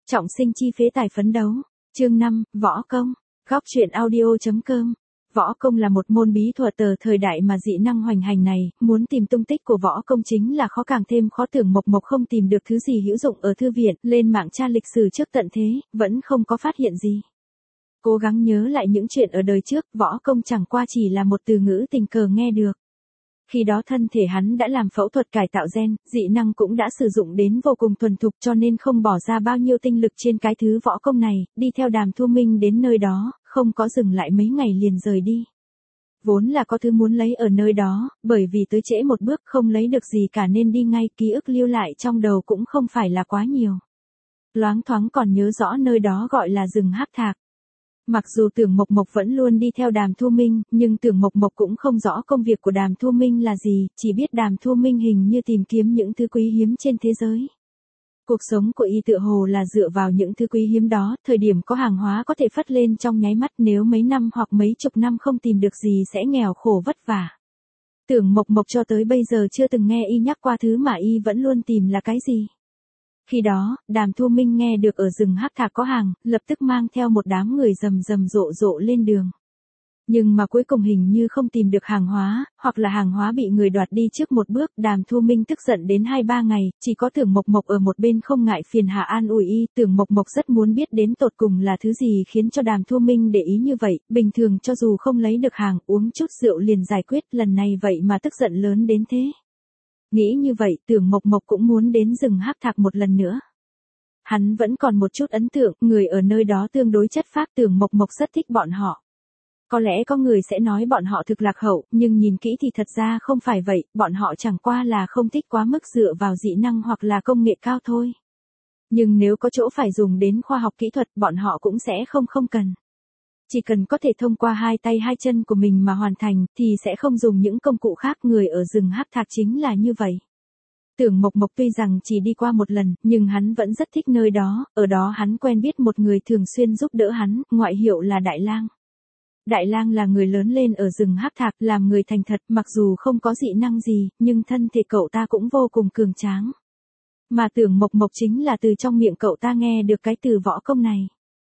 Trọng sinh chi phế tài phấn đấu. Chương 5, Võ Công. Góc truyện audio.com. Võ công là một môn bí thuật từ thời đại mà dị năng hoành hành này, muốn tìm tung tích của võ công chính là khó càng thêm khó. Tưởng Mộc Mộc không tìm được thứ gì hữu dụng ở thư viện, lên mạng tra lịch sử trước tận thế, vẫn không có phát hiện gì. Cố gắng nhớ lại những chuyện ở đời trước, võ công chẳng qua chỉ là một từ ngữ tình cờ nghe được. Khi đó thân thể hắn đã làm phẫu thuật cải tạo gen, dị năng cũng đã sử dụng đến vô cùng thuần thục cho nên không bỏ ra bao nhiêu tinh lực trên cái thứ võ công này, đi theo Đàm Thu Minh đến nơi đó, không có dừng lại mấy ngày liền rời đi. Vốn là có thứ muốn lấy ở nơi đó, bởi vì tới trễ một bước không lấy được gì cả nên đi ngay, ký ức lưu lại trong đầu cũng không phải là quá nhiều. Loáng thoáng còn nhớ rõ nơi đó gọi là rừng Hắc Thạc. Mặc dù Tưởng Mộc Mộc vẫn luôn đi theo Đàm Thu Minh, nhưng Tưởng Mộc Mộc cũng không rõ công việc của Đàm Thu Minh là gì, chỉ biết Đàm Thu Minh hình như tìm kiếm những thứ quý hiếm trên thế giới. Cuộc sống của y tựa hồ là dựa vào những thứ quý hiếm đó, thời điểm có hàng hóa có thể phất lên trong nháy mắt, nếu mấy năm hoặc mấy chục năm không tìm được gì sẽ nghèo khổ vất vả. Tưởng Mộc Mộc cho tới bây giờ chưa từng nghe y nhắc qua thứ mà y vẫn luôn tìm là cái gì. Khi đó, Đàm Thu Minh nghe được ở rừng Hắc Thạc có hàng, lập tức mang theo một đám người rầm rầm rộ rộ lên đường. Nhưng mà cuối cùng hình như không tìm được hàng hóa, hoặc là hàng hóa bị người đoạt đi trước một bước. Đàm Thu Minh tức giận đến 2-3 ngày, chỉ có Tưởng Mộc Mộc ở một bên không ngại phiền hà an ủi y. Tưởng Mộc Mộc rất muốn biết đến tột cùng là thứ gì khiến cho Đàm Thu Minh để ý như vậy, bình thường cho dù không lấy được hàng, uống chút rượu liền giải quyết, lần này vậy mà tức giận lớn đến thế. Nghĩ như vậy, Tưởng Mộc Mộc cũng muốn đến rừng Hắc Thạc một lần nữa. Hắn vẫn còn một chút ấn tượng, người ở nơi đó tương đối chất phác, Tưởng Mộc Mộc rất thích bọn họ. Có lẽ có người sẽ nói bọn họ thực lạc hậu, nhưng nhìn kỹ thì thật ra không phải vậy, bọn họ chẳng qua là không thích quá mức dựa vào dị năng hoặc là công nghệ cao thôi. Nhưng nếu có chỗ phải dùng đến khoa học kỹ thuật, bọn họ cũng sẽ không cần. Chỉ cần có thể thông qua hai tay hai chân của mình mà hoàn thành, thì sẽ không dùng những công cụ khác. Người ở rừng Hắc Thạc chính là như vậy. Tưởng Mộc Mộc tuy rằng chỉ đi qua một lần, nhưng hắn vẫn rất thích nơi đó, ở đó hắn quen biết một người thường xuyên giúp đỡ hắn, ngoại hiệu là Đại Lang. Đại Lang là người lớn lên ở rừng Hắc Thạc, làm người thành thật, mặc dù không có dị năng gì, nhưng thân thể cậu ta cũng vô cùng cường tráng. Mà Tưởng Mộc Mộc chính là từ trong miệng cậu ta nghe được cái từ võ công này.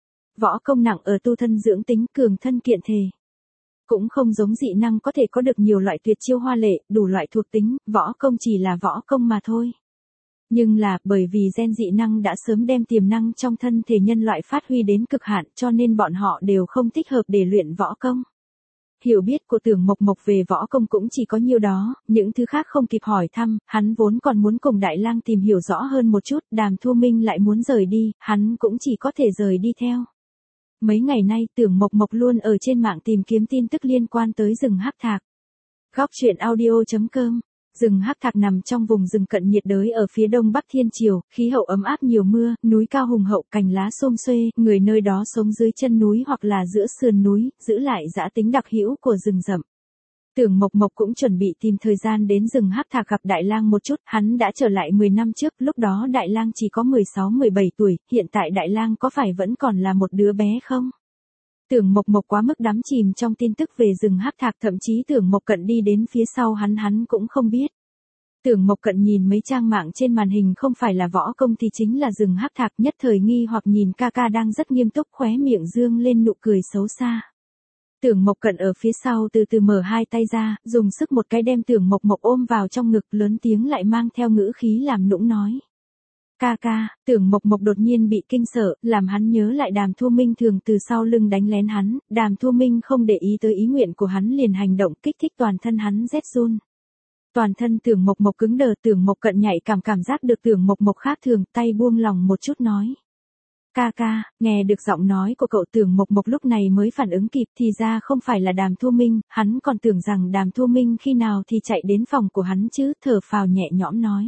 Võ công nặng ở tu thân dưỡng tính, cường thân kiện thể. Cũng không giống dị năng có thể có được nhiều loại tuyệt chiêu hoa lệ, đủ loại thuộc tính, võ công chỉ là võ công mà thôi. Nhưng là, bởi vì gen dị năng đã sớm đem tiềm năng trong thân thể nhân loại phát huy đến cực hạn, cho nên bọn họ đều không thích hợp để luyện võ công. Hiểu biết của Tưởng Mộc Mộc về võ công cũng chỉ có nhiêu đó, những thứ khác không kịp hỏi thăm, hắn vốn còn muốn cùng Đại Lang tìm hiểu rõ hơn một chút, Đàm Thu Minh lại muốn rời đi, hắn cũng chỉ có thể rời đi theo. Mấy ngày nay Tưởng Mộc Mộc luôn ở trên mạng tìm kiếm tin tức liên quan tới rừng Hắc Thạc. Góc truyện audio.com. Rừng Hắc Thạc nằm trong vùng rừng cận nhiệt đới ở phía đông bắc Thiên Triều, khí hậu ấm áp nhiều mưa, núi cao hùng hậu, cành lá xum xuê, người nơi đó sống dưới chân núi hoặc là giữa sườn núi, giữ lại dã tính đặc hữu của rừng rậm. Tưởng Mộc Mộc cũng chuẩn bị tìm thời gian đến rừng Hắc Thạc gặp Đại Lang một chút, hắn đã trở lại 10 năm trước, lúc đó Đại Lang chỉ có 16-17 tuổi, hiện tại Đại Lang có phải vẫn còn là một đứa bé không? Tưởng Mộc Mộc quá mức đắm chìm trong tin tức về rừng Hắc Thạc, thậm chí Tưởng Mộc Cận đi đến phía sau hắn cũng không biết. Tưởng Mộc Cận nhìn mấy trang mạng trên màn hình không phải là võ công thì chính là rừng Hắc Thạc, nhất thời nghi hoặc nhìn ca ca đang rất nghiêm túc, khóe miệng dương lên nụ cười xấu xa. Tưởng Mộc Cận ở phía sau từ từ mở hai tay ra, dùng sức một cái đem Tưởng Mộc Mộc ôm vào trong ngực, lớn tiếng lại mang theo ngữ khí làm nũng nói. Ca ca. Tưởng Mộc Mộc đột nhiên bị kinh sợ, làm hắn nhớ lại Đàm Thu Minh thường từ sau lưng đánh lén hắn, Đàm Thu Minh không để ý tới ý nguyện của hắn liền hành động, kích thích toàn thân hắn rét run. Toàn thân Tưởng Mộc Mộc cứng đờ, Tưởng Mộc Cận nhạy cảm giác được Tưởng Mộc Mộc khác thường, tay buông lòng một chút nói. Ca ca. Nghe được giọng nói của cậu, Tưởng Mộc Mộc lúc này mới phản ứng kịp, thì ra không phải là Đàm Thu Minh, hắn còn tưởng rằng Đàm Thu Minh khi nào thì chạy đến phòng của hắn chứ, thở phào nhẹ nhõm nói.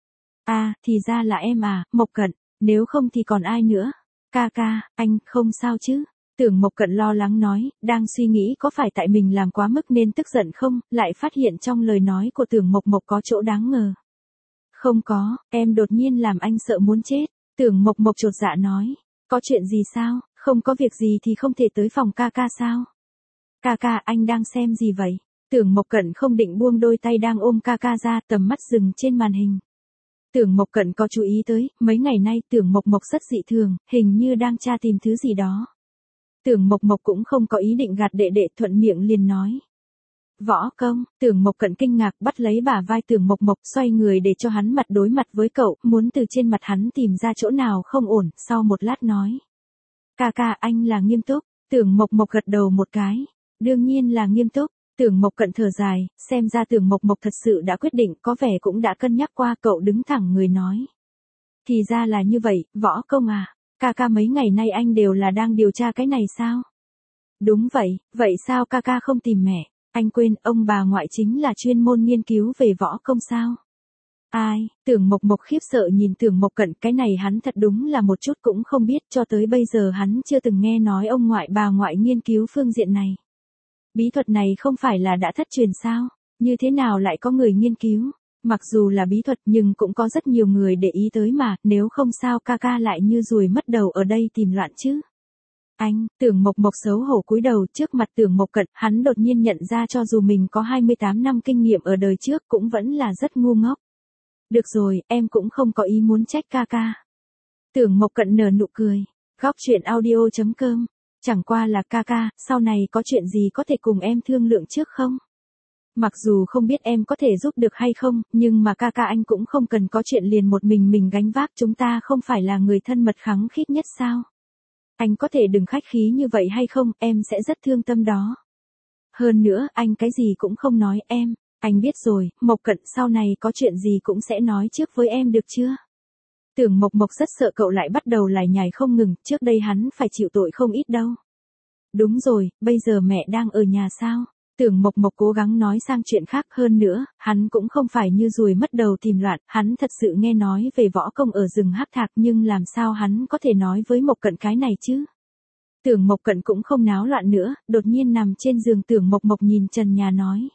Thì ra là em à, Mộc Cận, nếu không thì còn ai nữa. Ca ca, anh không sao chứ? Tưởng Mộc Cận lo lắng nói, đang suy nghĩ có phải tại mình làm quá mức nên tức giận không, lại phát hiện trong lời nói của Tưởng Mộc Mộc có chỗ đáng ngờ. Không có, em đột nhiên làm anh sợ muốn chết. Tưởng Mộc Mộc chột dạ nói, có chuyện gì sao, không có việc gì thì không thể tới phòng ca ca sao? Ca ca, anh đang xem gì vậy? Tưởng Mộc Cận không định buông đôi tay đang ôm ca ca ra, tầm mắt dừng trên màn hình. Tưởng Mộc Cận có chú ý tới, mấy ngày nay Tưởng Mộc Mộc rất dị thường, hình như đang tra tìm thứ gì đó. Tưởng Mộc Mộc cũng không có ý định gạt đệ đệ, thuận miệng liền nói. Võ công, Tưởng Mộc Cận kinh ngạc bắt lấy bả vai Tưởng Mộc Mộc, xoay người để cho hắn mặt đối mặt với cậu, muốn từ trên mặt hắn tìm ra chỗ nào không ổn, sau một lát nói. Ca ca, anh là nghiêm túc. Tưởng Mộc Mộc gật đầu một cái. Đương nhiên là nghiêm túc. Tưởng Mộc Cận thở dài, xem ra Tưởng Mộc Mộc thật sự đã quyết định, có vẻ cũng đã cân nhắc qua. Cậu đứng thẳng người nói. Thì ra là như vậy, Võ công à, ca ca mấy ngày nay anh đều là đang điều tra cái này sao? Đúng vậy, vậy sao ca ca không tìm mẹ? Anh quên, ông bà ngoại chính là chuyên môn nghiên cứu về võ công sao? Ai, Tưởng Mộc Mộc khiếp sợ nhìn Tưởng Mộc Cận, cái này hắn thật đúng là một chút cũng không biết, cho tới bây giờ hắn chưa từng nghe nói ông ngoại bà ngoại nghiên cứu phương diện này. Bí thuật này không phải là đã thất truyền sao? Như thế nào lại có người nghiên cứu? Mặc dù là bí thuật nhưng cũng có rất nhiều người để ý tới mà, nếu không sao ca ca lại như ruồi mất đầu ở đây tìm loạn chứ. Anh, Tưởng Mộc Mộc xấu hổ cúi đầu trước mặt Tưởng Mộc Cận, hắn đột nhiên nhận ra cho dù mình có 28 năm kinh nghiệm ở đời trước cũng vẫn là rất ngu ngốc. Được rồi, em cũng không có ý muốn trách ca ca. Tưởng Mộc Cận nở nụ cười. Góc truyện audio.com. Chẳng qua là ca ca, sau này có chuyện gì có thể cùng em thương lượng trước không? Mặc dù không biết em có thể giúp được hay không, nhưng mà ca ca anh cũng không cần có chuyện liền một mình gánh vác, chúng ta không phải là người thân mật khăng khít nhất sao? Anh có thể đừng khách khí như vậy hay không, em sẽ rất thương tâm đó. Hơn nữa, anh cái gì cũng không nói em. Anh biết rồi, Mộc Cận sau này có chuyện gì cũng sẽ nói trước với em được chưa? Tưởng Mộc Mộc rất sợ cậu lại bắt đầu lải nhải không ngừng, trước đây hắn phải chịu tội không ít đâu. Đúng rồi, bây giờ mẹ đang ở nhà sao? Tưởng Mộc Mộc cố gắng nói sang chuyện khác, hơn nữa, hắn cũng không phải như ruồi mất đầu tìm loạn, hắn thật sự nghe nói về võ công ở rừng Hắc Thạc, nhưng làm sao hắn có thể nói với Mộc Cận cái này chứ? Tưởng Mộc Cận cũng không náo loạn nữa, đột nhiên nằm trên giường Tưởng Mộc Mộc nhìn trần nhà nói.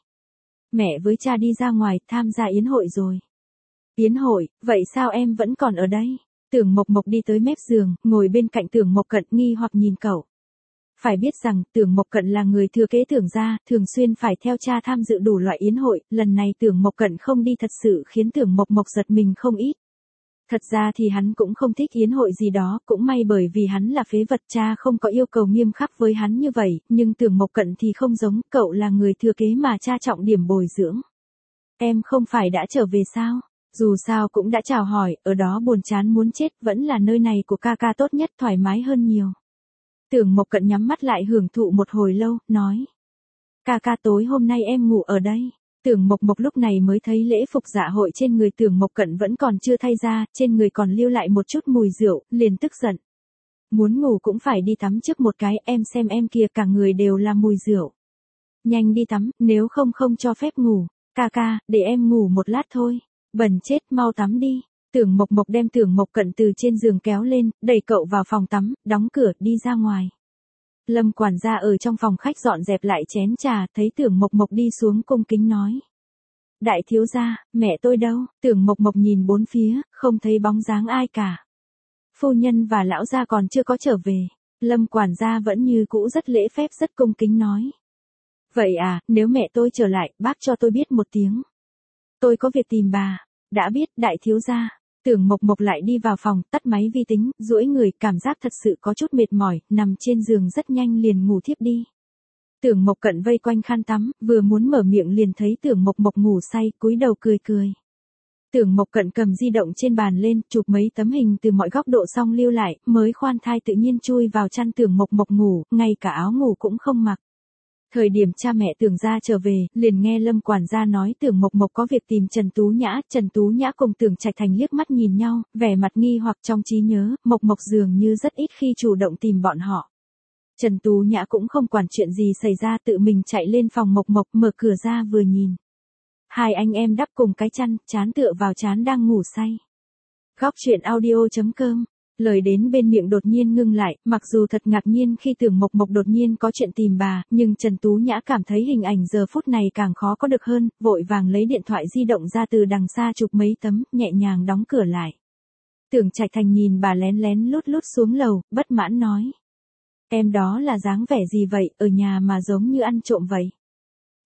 Mẹ với cha đi ra ngoài tham gia yến hội rồi. Yến hội, vậy sao em vẫn còn ở đây? Tưởng Mộc Mộc đi tới mép giường, ngồi bên cạnh Tưởng Mộc Cận nghi hoặc nhìn cậu. Phải biết rằng, Tưởng Mộc Cận là người thừa kế Tưởng gia, thường xuyên phải theo cha tham dự đủ loại yến hội, lần này Tưởng Mộc Cận không đi thật sự khiến Tưởng Mộc Mộc giật mình không ít. Thật ra thì hắn cũng không thích yến hội gì đó, cũng may bởi vì hắn là phế vật, cha không có yêu cầu nghiêm khắc với hắn như vậy, nhưng Tưởng Mộc Cận thì không giống, cậu là người thừa kế mà cha trọng điểm bồi dưỡng. Em không phải đã trở về sao? Dù sao cũng đã chào hỏi, ở đó buồn chán muốn chết, vẫn là nơi này của ca ca tốt nhất, thoải mái hơn nhiều. Tưởng Mộc Cận nhắm mắt lại hưởng thụ một hồi lâu, nói. Ca ca tối hôm nay em ngủ ở đây. Tưởng Mộc Mộc lúc này mới thấy lễ phục dạ hội trên người Tưởng Mộc Cận vẫn còn chưa thay ra, trên người còn lưu lại một chút mùi rượu, liền tức giận. Muốn ngủ cũng phải đi tắm trước một cái, em xem em kìa cả người đều là mùi rượu. Nhanh đi tắm, nếu không không cho phép ngủ. Ca ca, để em ngủ một lát thôi. Bẩn chết, mau tắm đi. Tưởng Mộc Mộc đem Tưởng Mộc Cận từ trên giường kéo lên, đẩy cậu vào phòng tắm, đóng cửa, đi ra ngoài. Lâm quản gia ở trong phòng khách dọn dẹp lại chén trà, thấy Tưởng Mộc Mộc đi xuống cung kính nói. Đại thiếu gia, mẹ tôi đâu? Tưởng Mộc Mộc nhìn bốn phía, không thấy bóng dáng ai cả. Phu nhân và lão gia còn chưa có trở về. Lâm quản gia vẫn như cũ rất lễ phép rất cung kính nói. Vậy à, nếu mẹ tôi trở lại, bác cho tôi biết một tiếng. Tôi có việc tìm bà. Đã biết, đại thiếu gia. Tưởng Mộc Mộc lại đi vào phòng, tắt máy vi tính, duỗi người, cảm giác thật sự có chút mệt mỏi, nằm trên giường rất nhanh liền ngủ thiếp đi. Tưởng Mộc Cận vây quanh khăn tắm, vừa muốn mở miệng liền thấy Tưởng Mộc Mộc ngủ say, cúi đầu cười cười. Tưởng Mộc Cận cầm di động trên bàn lên, chụp mấy tấm hình từ mọi góc độ xong lưu lại, mới khoan thai tự nhiên chui vào chăn Tưởng Mộc Mộc ngủ, ngay cả áo ngủ cũng không mặc. Thời điểm cha mẹ Tưởng gia trở về, liền nghe Lâm quản gia nói Tưởng Mộc Mộc có việc tìm Trần Tú Nhã cùng Tưởng Trạch Thành liếc mắt nhìn nhau, vẻ mặt nghi hoặc trong trí nhớ, Mộc Mộc dường như rất ít khi chủ động tìm bọn họ. Trần Tú Nhã cũng không quản chuyện gì xảy ra, tự mình chạy lên phòng Mộc Mộc, mở cửa ra vừa nhìn. Hai anh em đắp cùng cái chăn, trán tựa vào trán đang ngủ say. Góc truyện audio.com. Lời đến bên miệng đột nhiên ngưng lại, mặc dù thật ngạc nhiên khi Tưởng Mộc Mộc đột nhiên có chuyện tìm bà, nhưng Trần Tú Nhã cảm thấy hình ảnh giờ phút này càng khó có được hơn, vội vàng lấy điện thoại di động ra từ đằng xa chụp mấy tấm, nhẹ nhàng đóng cửa lại. Tưởng Trạch Thành nhìn bà lén lén lút xuống lầu, bất mãn nói. Em đó là dáng vẻ gì vậy, ở nhà mà giống như ăn trộm vậy.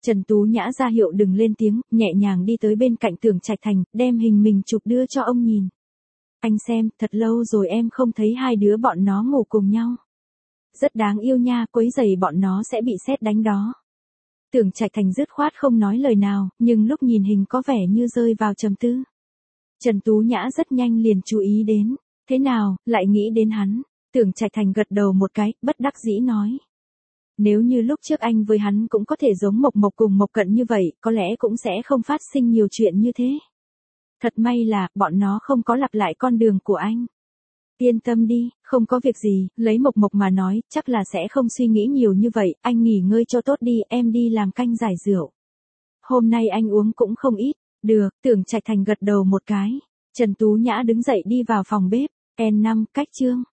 Trần Tú Nhã ra hiệu đừng lên tiếng, nhẹ nhàng đi tới bên cạnh Tưởng Trạch Thành, đem hình mình chụp đưa cho ông nhìn. Anh xem, thật lâu rồi em không thấy hai đứa bọn nó ngủ cùng nhau. Rất đáng yêu nha, quấy giày bọn nó sẽ bị sét đánh đó. Tưởng Trạch Thành dứt khoát không nói lời nào, nhưng lúc nhìn hình có vẻ như rơi vào trầm tư. Trần Tú Nhã rất nhanh liền chú ý đến. Thế nào, lại nghĩ đến hắn? Tưởng Trạch Thành gật đầu một cái, bất đắc dĩ nói. Nếu như lúc trước anh với hắn cũng có thể giống Mộc Mộc cùng Mộc Cận như vậy, có lẽ cũng sẽ không phát sinh nhiều chuyện như thế. Thật may là, bọn nó không có lặp lại con đường của anh. Yên tâm đi, không có việc gì, lấy Mộc Mộc mà nói, chắc là sẽ không suy nghĩ nhiều như vậy, anh nghỉ ngơi cho tốt đi, em đi làm canh giải rượu. Hôm nay anh uống cũng không ít, được, Tưởng Trạch Thành gật đầu một cái. Trần Tú Nhã đứng dậy đi vào phòng bếp, N5, cách chương.